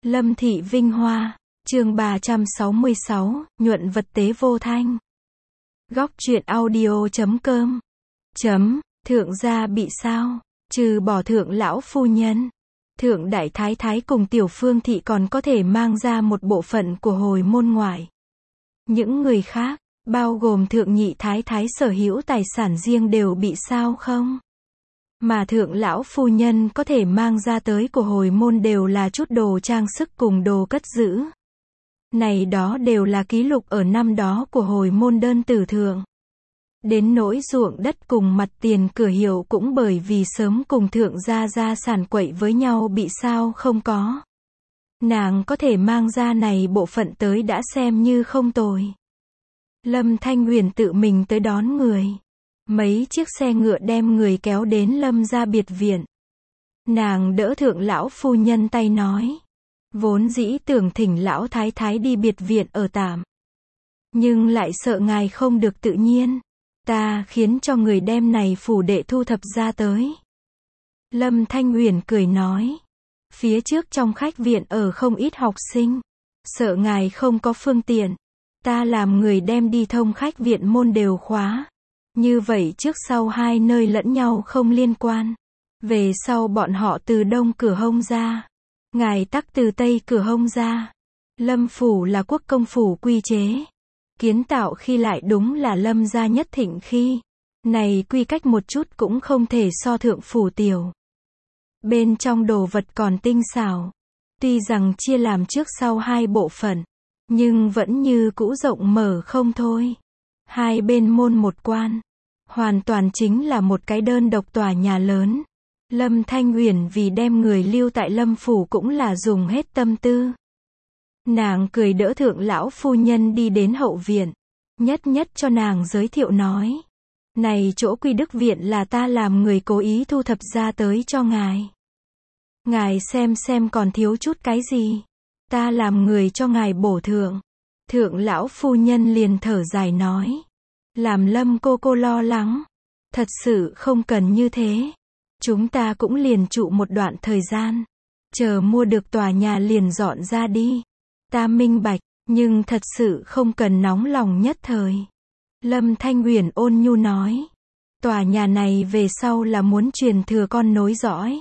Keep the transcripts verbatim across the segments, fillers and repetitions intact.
Lâm Thị Vinh Hoa, chương ba trăm sáu mươi sáu, nhuận vật tế vô thanh. Góc truyện audio chấm com. Chấm, thượng gia bị sao? Trừ bỏ thượng lão phu nhân, thượng đại thái thái cùng tiểu phương thị còn có thể mang ra một bộ phận của hồi môn ngoại. Những người khác, bao gồm thượng nhị thái thái sở hữu tài sản riêng đều bị sao không? Mà thượng lão phu nhân có thể mang ra tới của hồi môn đều là chút đồ trang sức cùng đồ cất giữ. Này đó đều là ký lục ở năm đó của hồi môn đơn tử thượng. Đến nỗi ruộng đất cùng mặt tiền cửa hiệu cũng bởi vì sớm cùng thượng gia gia sản quậy với nhau bị sao không có. Nàng có thể mang ra này bộ phận tới đã xem như không tồi. Lâm Thanh Huyền tự mình tới đón người. Mấy chiếc xe ngựa đem người kéo đến Lâm gia biệt viện. Nàng đỡ thượng lão phu nhân tay nói. Vốn dĩ tưởng thỉnh lão thái thái đi biệt viện ở tạm. Nhưng lại sợ ngài không được tự nhiên. Ta khiến cho người đem này phủ đệ thu thập ra tới. Lâm Thanh Huyền cười nói. Phía trước trong khách viện ở không ít học sinh. Sợ ngài không có phương tiện. Ta làm người đem đi thông khách viện môn đều khóa. Như vậy trước sau hai nơi lẫn nhau không liên quan. Về sau bọn họ từ đông cửa hông ra. Ngài tắc từ tây cửa hông ra. Lâm phủ là quốc công phủ quy chế. Kiến tạo khi lại đúng là lâm gia nhất thịnh khi. Này quy cách một chút cũng không thể so thượng phủ tiểu. Bên trong đồ vật còn tinh xảo. Tuy rằng chia làm trước sau hai bộ phận. Nhưng vẫn như cũ rộng mở không thôi. Hai bên môn một quan. Hoàn toàn chính là một cái đơn độc tòa nhà lớn. Lâm Thanh Huyền vì đem người lưu tại Lâm phủ cũng là dùng hết tâm tư. Nàng cười đỡ thượng lão phu nhân đi đến hậu viện. Nhất nhất cho nàng giới thiệu nói. Này chỗ Quy Đức viện là ta làm người cố ý thu thập ra tới cho ngài. Ngài xem xem còn thiếu chút cái gì. Ta làm người cho ngài bổ thượng. Thượng lão phu nhân liền thở dài nói. Làm Lâm cô cô lo lắng. Thật sự không cần như thế. Chúng ta cũng liền trụ một đoạn thời gian. Chờ mua được tòa nhà liền dọn ra đi. Ta minh bạch, nhưng thật sự không cần nóng lòng nhất thời. Lâm Thanh Huyền ôn nhu nói. Tòa nhà này về sau là muốn truyền thừa con nối dõi.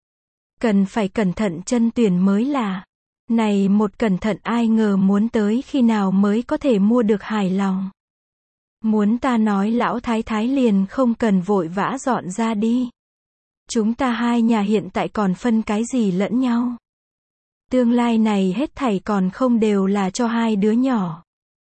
Cần phải cẩn thận chân tuyển mới là. Này một cẩn thận ai ngờ muốn tới khi nào mới có thể mua được hài lòng. Muốn ta nói lão thái thái liền không cần vội vã dọn ra đi. Chúng ta hai nhà hiện tại còn phân cái gì lẫn nhau. Tương lai này hết thảy còn không đều là cho hai đứa nhỏ.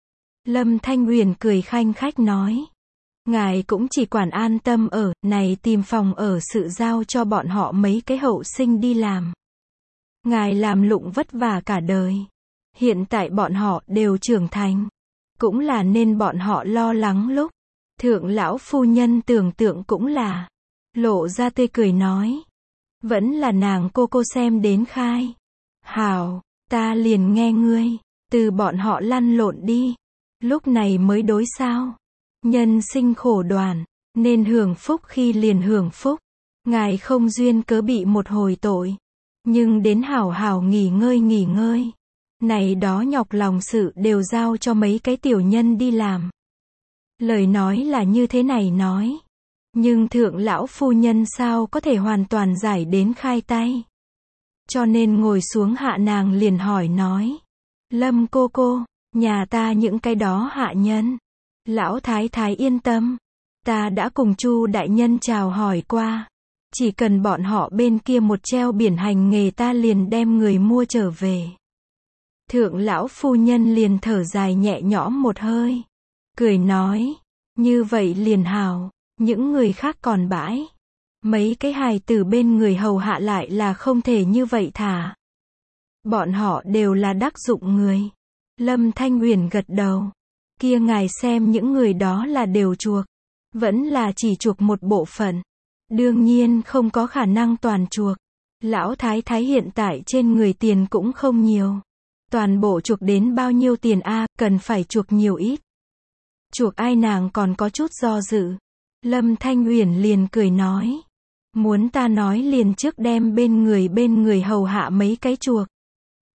Lâm Thanh Huyền cười khanh khách nói. Ngài cũng chỉ quản an tâm ở, này tìm phòng ở sự giao cho bọn họ mấy cái hậu sinh đi làm. Ngài làm lụng vất vả cả đời. Hiện tại bọn họ đều trưởng thành. Cũng là nên bọn họ lo lắng lúc. Thượng lão phu nhân tưởng tượng cũng là. Lộ ra tươi cười nói. Vẫn là nàng cô cô xem đến khai. Hảo, ta liền nghe ngươi. Từ bọn họ lăn lộn đi. Lúc này mới đối sao. Nhân sinh khổ đoàn. Nên hưởng phúc khi liền hưởng phúc. Ngài không duyên cớ bị một hồi tội. Nhưng đến hảo hảo nghỉ ngơi nghỉ ngơi. Này đó nhọc lòng sự đều giao cho mấy cái tiểu nhân đi làm. Lời nói là như thế này nói. Nhưng thượng lão phu nhân sao có thể hoàn toàn giải đến khai tay. Cho nên ngồi xuống hạ nàng liền hỏi nói. Lâm cô cô, nhà ta những cái đó hạ nhân. Lão thái thái yên tâm. Ta đã cùng Chu đại nhân chào hỏi qua. Chỉ cần bọn họ bên kia một treo biển hành nghề ta liền đem người mua trở về. Thượng lão phu nhân liền thở dài nhẹ nhõm một hơi. Cười nói. Như vậy liền hào. Những người khác còn bãi. Mấy cái hài tử bên người hầu hạ lại là không thể như vậy thả. Bọn họ đều là đắc dụng người. Lâm Thanh Huyền gật đầu. Kia ngài xem những người đó là đều chuộc. Vẫn là chỉ chuộc một bộ phận. Đương nhiên không có khả năng toàn chuộc. Lão thái thái hiện tại trên người tiền cũng không nhiều. Toàn bộ chuộc đến bao nhiêu tiền a, à, cần phải chuộc nhiều ít. Chuộc ai nàng còn có chút do dự. Lâm Thanh Huyền liền cười nói. Muốn ta nói liền trước đem bên người bên người hầu hạ mấy cái chuộc.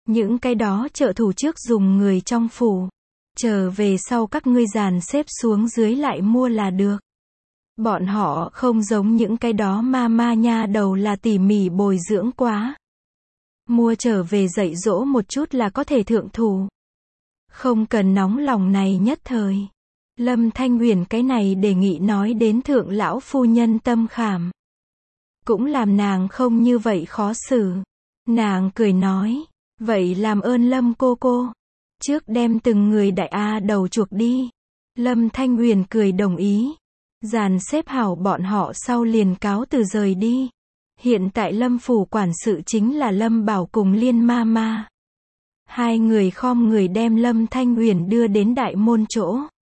Những cái đó trợ thủ trước dùng người trong phủ. Trở về sau các ngươi dàn xếp xuống dưới lại mua là được. Bọn họ không giống những cái đó ma ma nha đầu là tỉ mỉ bồi dưỡng quá. Mua trở về dạy dỗ một chút là có thể thượng thủ. Không cần nóng lòng này nhất thời. Lâm Thanh Huyền cái này đề nghị nói đến thượng lão phu nhân tâm khảm. Cũng làm nàng không như vậy khó xử. Nàng cười nói, vậy làm ơn Lâm cô cô. Trước đem từng người đại A đầu chuộc đi. Lâm Thanh Huyền cười đồng ý. Dàn xếp hảo bọn họ sau liền cáo từ rời đi. Hiện tại Lâm phủ quản sự chính là Lâm Bảo cùng Liên ma ma. Hai người khom người đem Lâm Thanh Huyền đưa đến đại môn chỗ.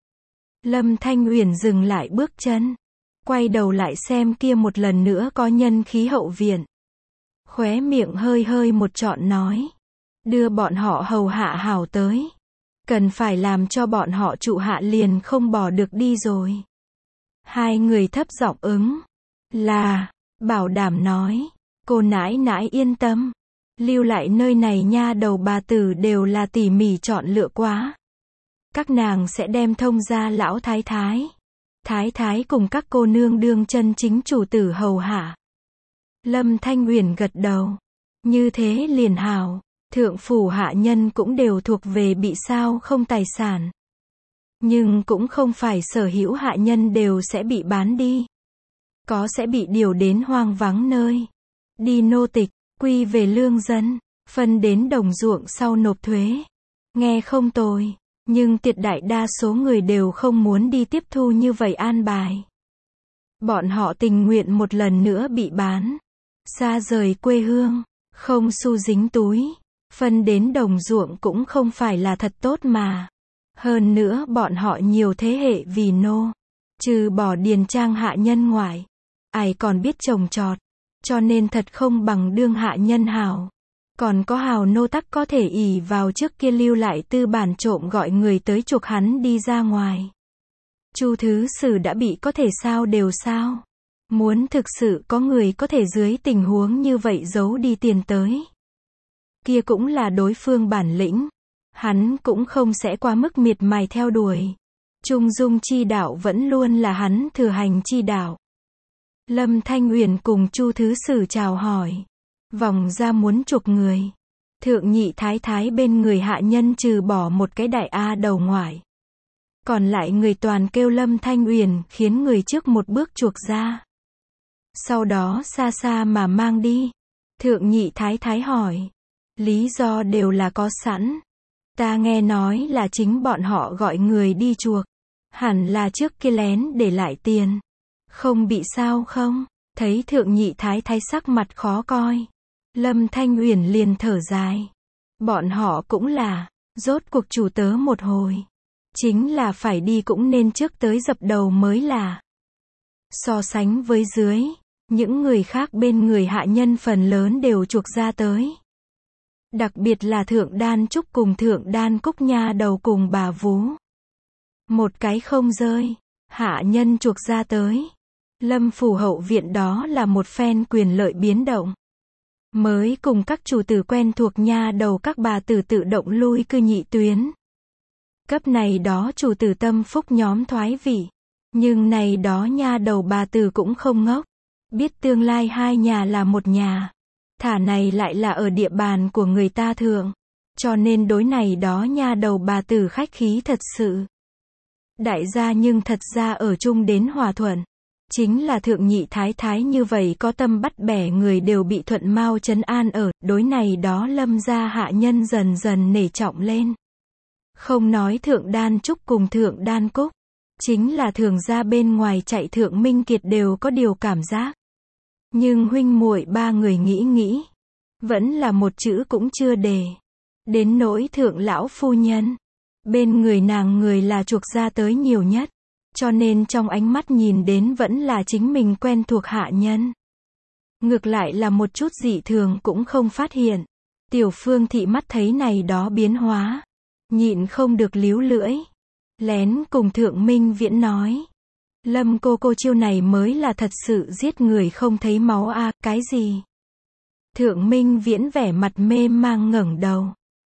Lâm Thanh Huyền dừng lại bước chân. Quay đầu lại xem kia một lần nữa có nhân khí hậu viện. Khóe miệng hơi hơi một trọn nói. Đưa bọn họ hầu hạ hảo tới. Cần phải làm cho bọn họ trụ hạ liền không bỏ được đi rồi. Hai người thấp giọng ứng. Là, bảo đảm nói. Cô nãi nãi yên tâm. Lưu lại nơi này nha đầu bà tử đều là tỉ mỉ chọn lựa quá. Các nàng sẽ đem thông ra lão thái thái. Thái thái cùng các cô nương đương chân chính chủ tử hầu hạ. Lâm Thanh Huyền gật đầu. Như thế liền hảo. Thượng phủ hạ nhân cũng đều thuộc về bị sao không tài sản. Nhưng cũng không phải sở hữu hạ nhân đều sẽ bị bán đi. Có sẽ bị điều đến hoang vắng nơi. Đi nô tịch, quy về lương dân, phân đến đồng ruộng sau nộp thuế. Nghe không tồi, nhưng tuyệt đại đa số người đều không muốn đi tiếp thu như vậy an bài. Bọn họ tình nguyện một lần nữa bị bán. Xa rời quê hương, không xu dính túi. Phân đến đồng ruộng cũng không phải là thật tốt mà. Hơn nữa bọn họ nhiều thế hệ vì nô. Trừ bỏ điền trang hạ nhân ngoại. Ai còn biết trồng trọt. Cho nên thật không bằng đương hạ nhân hảo. Còn có hào nô tắc có thể ỷ vào trước kia lưu lại tư bản trộm gọi người tới chuộc hắn đi ra ngoài. Chu Thứ Sử đã bị có thể sao đều sao. Muốn thực sự có người có thể dưới tình huống như vậy giấu đi tiền tới. Kia cũng là đối phương bản lĩnh. Hắn cũng không sẽ quá mức miệt mài theo đuổi. Trung dung chi đạo vẫn luôn là hắn thừa hành chi đạo. Lâm Thanh Huyền cùng Chu Thứ Sử chào hỏi. Vòng ra muốn chuộc người. Thượng nhị thái thái bên người hạ nhân trừ bỏ một cái đại A đầu ngoại. Còn lại người toàn kêu Lâm Thanh Huyền khiến người trước một bước chuộc ra. Sau đó xa xa mà mang đi. Thượng nhị thái thái hỏi. Lý do đều là có sẵn. Ta nghe nói là chính bọn họ gọi người đi chuộc. Hẳn là trước kia lén để lại tiền. Không bị sao không? Thấy thượng nhị thái thái sắc mặt khó coi. Lâm Thanh Huyền liền thở dài. Bọn họ cũng là, rốt cuộc chủ tớ một hồi. Chính là phải đi cũng nên trước tới dập đầu mới là. So sánh với dưới, những người khác bên người hạ nhân phần lớn đều chuộc ra tới. Đặc biệt là thượng đan trúc cùng thượng đan cúc nha đầu cùng bà vú. Một cái không rơi, hạ nhân chuộc ra tới. Lâm phủ hậu viện đó là một phen quyền lợi biến động. Mới cùng các chủ tử quen thuộc nha đầu các bà tử tự động lui cư nhị tuyến. Cấp này đó chủ tử tâm phúc nhóm thoái vị. Nhưng này đó nha đầu bà tử cũng không ngốc. Biết tương lai hai nhà là một nhà. Thả này lại là ở địa bàn của người ta thượng. Cho nên đối này đó nha đầu bà tử khách khí thật sự. Đại gia nhưng thật ra ở chung đến hòa thuận. Chính là thượng nhị thái thái như vậy có tâm bắt bẻ người đều bị thuận mau trấn an ở, đối này đó Lâm gia hạ nhân dần dần nể trọng lên. Không nói thượng đan trúc cùng thượng đan cúc. Chính là thường ra bên ngoài chạy thượng Minh Kiệt đều có điều cảm giác. Nhưng huynh muội ba người nghĩ nghĩ. Vẫn là một chữ cũng chưa đề. Đến nỗi thượng lão phu nhân. Bên người nàng người là chuộc ra tới nhiều nhất. Cho nên trong ánh mắt nhìn đến vẫn là chính mình quen thuộc hạ nhân. Ngược lại là một chút dị thường cũng không phát hiện. Tiểu Phương thị mắt thấy này đó biến hóa. Nhịn không được líu lưỡi. Lén cùng Thượng Minh Viễn nói. Lâm cô cô chiêu này mới là thật sự giết người không thấy máu a, à, cái gì? Thượng Minh Viễn vẻ mặt mê mang ngẩng đầu.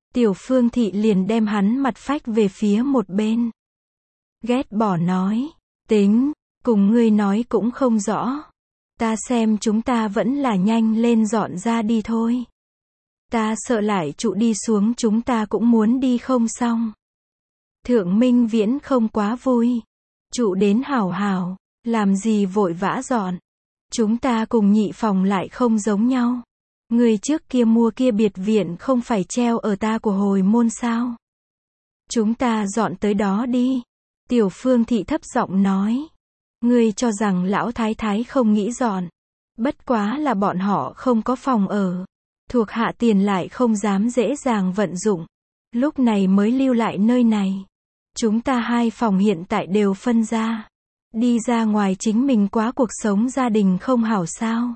Tiểu Phương Thị liền đem hắn mặt phách về phía một bên. Ghét bỏ nói, tính, cùng ngươi nói cũng không rõ. Ta xem chúng ta vẫn là nhanh lên dọn ra đi thôi. Ta sợ lại trụ đi xuống chúng ta cũng muốn đi không xong. Thượng Minh Viễn không quá vui. Trụ đến hảo hảo, làm gì vội vã dọn. Chúng ta cùng nhị phòng lại không giống nhau. Người trước kia mua kia biệt viện không phải treo ở ta của hồi môn sao. Chúng ta dọn tới đó đi. Tiểu Phương Thị thấp giọng nói. Ngươi cho rằng lão thái thái không nghĩ dọn. Bất quá là bọn họ không có phòng ở. Thuộc hạ tiền lại không dám dễ dàng vận dụng. Lúc này mới lưu lại nơi này. Chúng ta hai phòng hiện tại đều phân ra. Đi ra ngoài chính mình quá cuộc sống gia đình không hảo sao.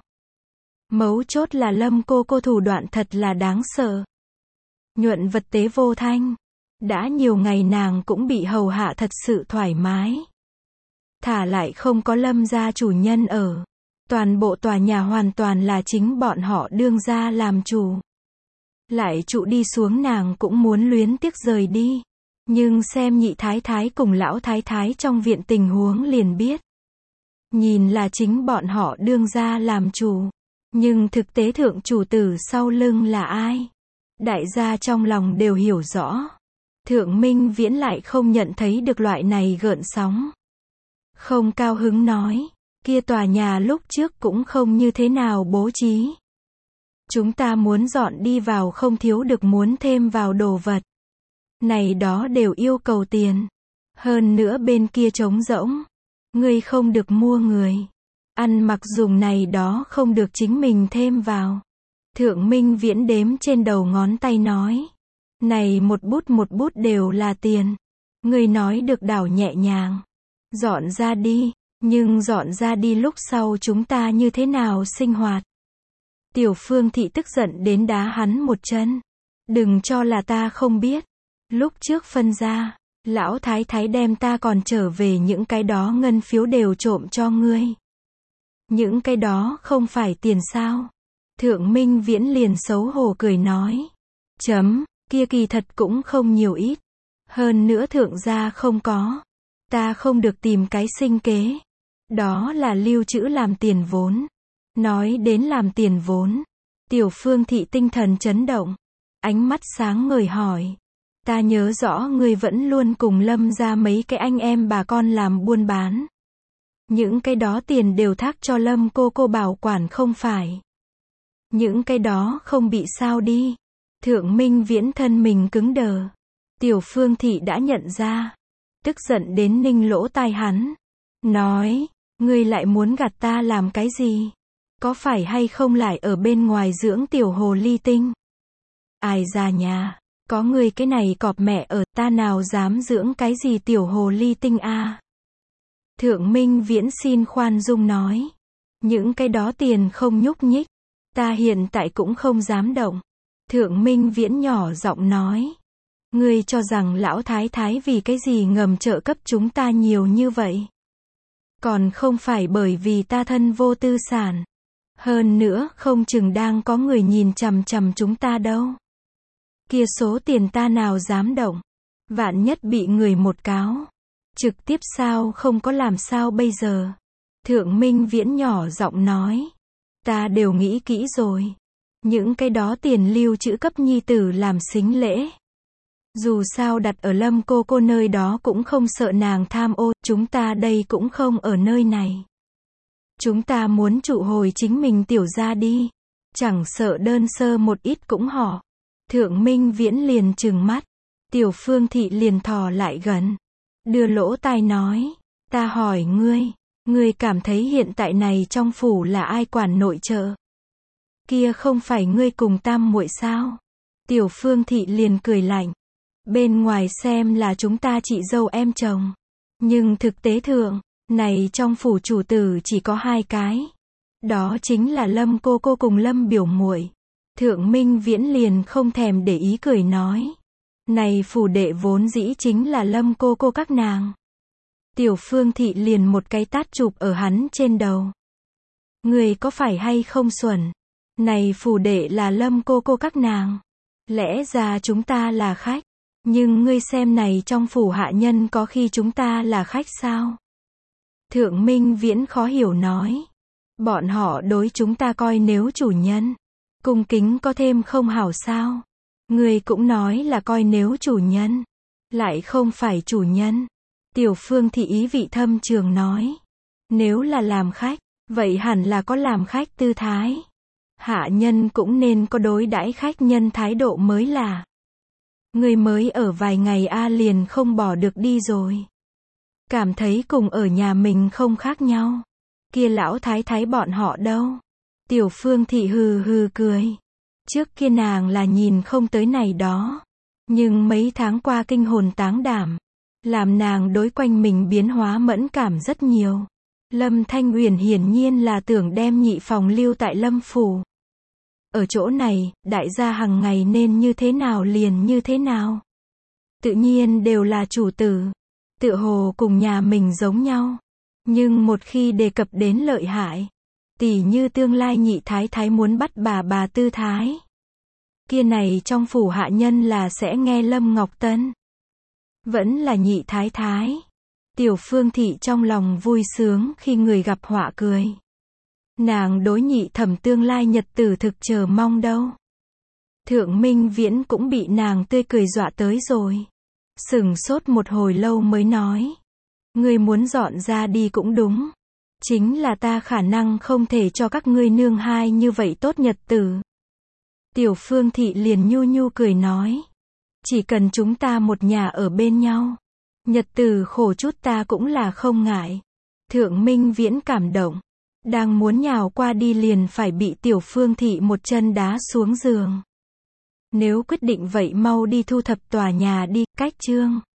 Mấu chốt là Lâm cô cô thủ đoạn thật là đáng sợ. Nhuận Vật Tế vô thanh. Đã nhiều ngày nàng cũng bị hầu hạ thật sự thoải mái. Thả lại không có Lâm gia chủ nhân ở. Toàn bộ tòa nhà hoàn toàn là chính bọn họ đương gia làm chủ. Lại trụ đi xuống nàng cũng muốn luyến tiếc rời đi. Nhưng xem nhị thái thái cùng lão thái thái trong viện tình huống liền biết. Nhìn là chính bọn họ đương gia làm chủ. Nhưng thực tế thượng chủ tử sau lưng là ai? Đại gia trong lòng đều hiểu rõ. Thượng Minh Viễn lại không nhận thấy được loại này gợn sóng. Không cao hứng nói. Kia tòa nhà lúc trước cũng không như thế nào bố trí. Chúng ta muốn dọn đi vào không thiếu được muốn thêm vào đồ vật. Này đó đều yêu cầu tiền. Hơn nữa bên kia trống rỗng. Ngươi không được mua người. Ăn mặc dùng này đó không được chính mình thêm vào. Thượng Minh Viễn đếm trên đầu ngón tay nói. Này một bút một bút đều là tiền. Ngươi nói được đảo nhẹ nhàng. Dọn ra đi. Nhưng dọn ra đi lúc sau chúng ta như thế nào sinh hoạt? Tiểu Phương Thị tức giận đến đá hắn một chân. Đừng cho là ta không biết. Lúc trước phân ra, lão thái thái đem ta còn trở về những cái đó ngân phiếu đều trộm cho ngươi. Những cái đó không phải tiền sao? Thượng Minh Viễn liền xấu hổ cười nói. Chấm, kia kỳ thật cũng không nhiều ít. Hơn nữa thượng gia không có. Ta không được tìm cái sinh kế. Đó là lưu trữ làm tiền vốn. Nói đến làm tiền vốn. Tiểu Phương Thị tinh thần chấn động. Ánh mắt sáng ngời hỏi. Ta nhớ rõ ngươi vẫn luôn cùng Lâm ra mấy cái anh em bà con làm buôn bán. Những cái đó tiền đều thác cho Lâm cô cô bảo quản không phải. Những cái đó không bị sao đi. Thượng Minh Viễn thân mình cứng đờ. Tiểu Phương Thị đã nhận ra. Tức giận đến ninh lỗ tai hắn. Nói, ngươi lại muốn gạt ta làm cái gì? Có phải hay không lại ở bên ngoài dưỡng tiểu hồ ly tinh? Ai già nhà, có ngươi cái này cọp mẹ ở, ta nào dám dưỡng cái gì tiểu hồ ly tinh a? Thượng Minh Viễn xin khoan dung nói. Những cái đó tiền không nhúc nhích. Ta hiện tại cũng không dám động. Thượng Minh Viễn nhỏ giọng nói. Ngươi cho rằng lão thái thái vì cái gì ngầm trợ cấp chúng ta nhiều như vậy? Còn không phải bởi vì ta thân vô tư sản. Hơn nữa, không chừng đang có người nhìn chằm chằm chúng ta đâu. Kia số tiền ta nào dám động. Vạn nhất bị người một cáo. Trực tiếp sao không có làm sao bây giờ. Thượng Minh Viễn nhỏ giọng nói. Ta đều nghĩ kỹ rồi. Những cái đó tiền lưu trữ cấp nhi tử làm sính lễ. Dù sao đặt ở Lâm cô cô nơi đó cũng không sợ nàng tham ô, chúng ta đây cũng không ở nơi này. Chúng ta muốn trụ hồi chính mình tiểu ra đi. Chẳng sợ đơn sơ một ít cũng họ. Thượng Minh Viễn liền trừng mắt. Tiểu Phương Thị liền thò lại gần. Đưa lỗ tai nói. Ta hỏi ngươi. Ngươi cảm thấy hiện tại này trong phủ là ai quản nội trợ? Kia không phải ngươi cùng tam muội sao? Tiểu Phương Thị liền cười lạnh. Bên ngoài xem là chúng ta chị dâu em chồng. Nhưng thực tế thượng, này trong phủ chủ tử chỉ có hai cái. Đó chính là Lâm cô cô cùng Lâm biểu muội. Thượng Minh Viễn liền không thèm để ý cười nói. Này phủ đệ vốn dĩ chính là Lâm cô cô các nàng. Tiểu Phương Thị liền một cái tát chụp ở hắn trên đầu. Người có phải hay không xuẩn? Này phủ đệ là Lâm cô cô các nàng. Lẽ ra chúng ta là khách. Nhưng ngươi xem này, trong phủ hạ nhân có khi chúng ta là khách sao? Thượng Minh Viễn khó hiểu nói. Bọn họ đối chúng ta coi nếu chủ nhân. Cung kính có thêm không hảo sao? Ngươi cũng nói là coi nếu chủ nhân. Lại không phải chủ nhân. Tiểu Phương Thị ý vị thâm trường nói. Nếu là làm khách, vậy hẳn là có làm khách tư thái. Hạ nhân cũng nên có đối đãi khách nhân thái độ mới là. Ngươi mới ở vài ngày a liền không bỏ được đi rồi. Cảm thấy cùng ở nhà mình không khác nhau. Kia lão thái thái bọn họ đâu? Tiểu Phương Thị hừ hừ cười. Trước kia nàng là nhìn không tới này đó. Nhưng mấy tháng qua kinh hồn táng đảm. Làm nàng đối quanh mình biến hóa mẫn cảm rất nhiều. Lâm Thanh Uyển hiển nhiên là tưởng đem nhị phòng lưu tại Lâm phủ. Ở chỗ này, đại gia hàng ngày nên như thế nào liền như thế nào. Tự nhiên đều là chủ tử. Tựa hồ cùng nhà mình giống nhau. Nhưng một khi đề cập đến lợi hại, tỉ như tương lai nhị thái thái muốn bắt bà bà tư thái. Kia này trong phủ hạ nhân là sẽ nghe Lâm Ngọc Tân. Vẫn là nhị thái thái. Tiểu Phương Thị trong lòng vui sướng khi người gặp họa cười. Nàng đối nhị thẩm tương lai nhật tử thực chờ mong đâu. Thượng Minh Viễn cũng bị nàng tươi cười dọa tới rồi. Sửng sốt một hồi lâu mới nói. Ngươi muốn dọn ra đi cũng đúng. Chính là ta khả năng không thể cho các ngươi nương hai như vậy tốt nhật tử. Tiểu Phương Thị liền nhu nhu cười nói. Chỉ cần chúng ta một nhà ở bên nhau. Nhật tử khổ chút ta cũng là không ngại. Thượng Minh Viễn cảm động. Đang muốn nhào qua đi liền phải bị Tiểu Phương Thị một chân đá xuống giường. Nếu quyết định vậy mau đi thu thập tòa nhà đi, cách chương.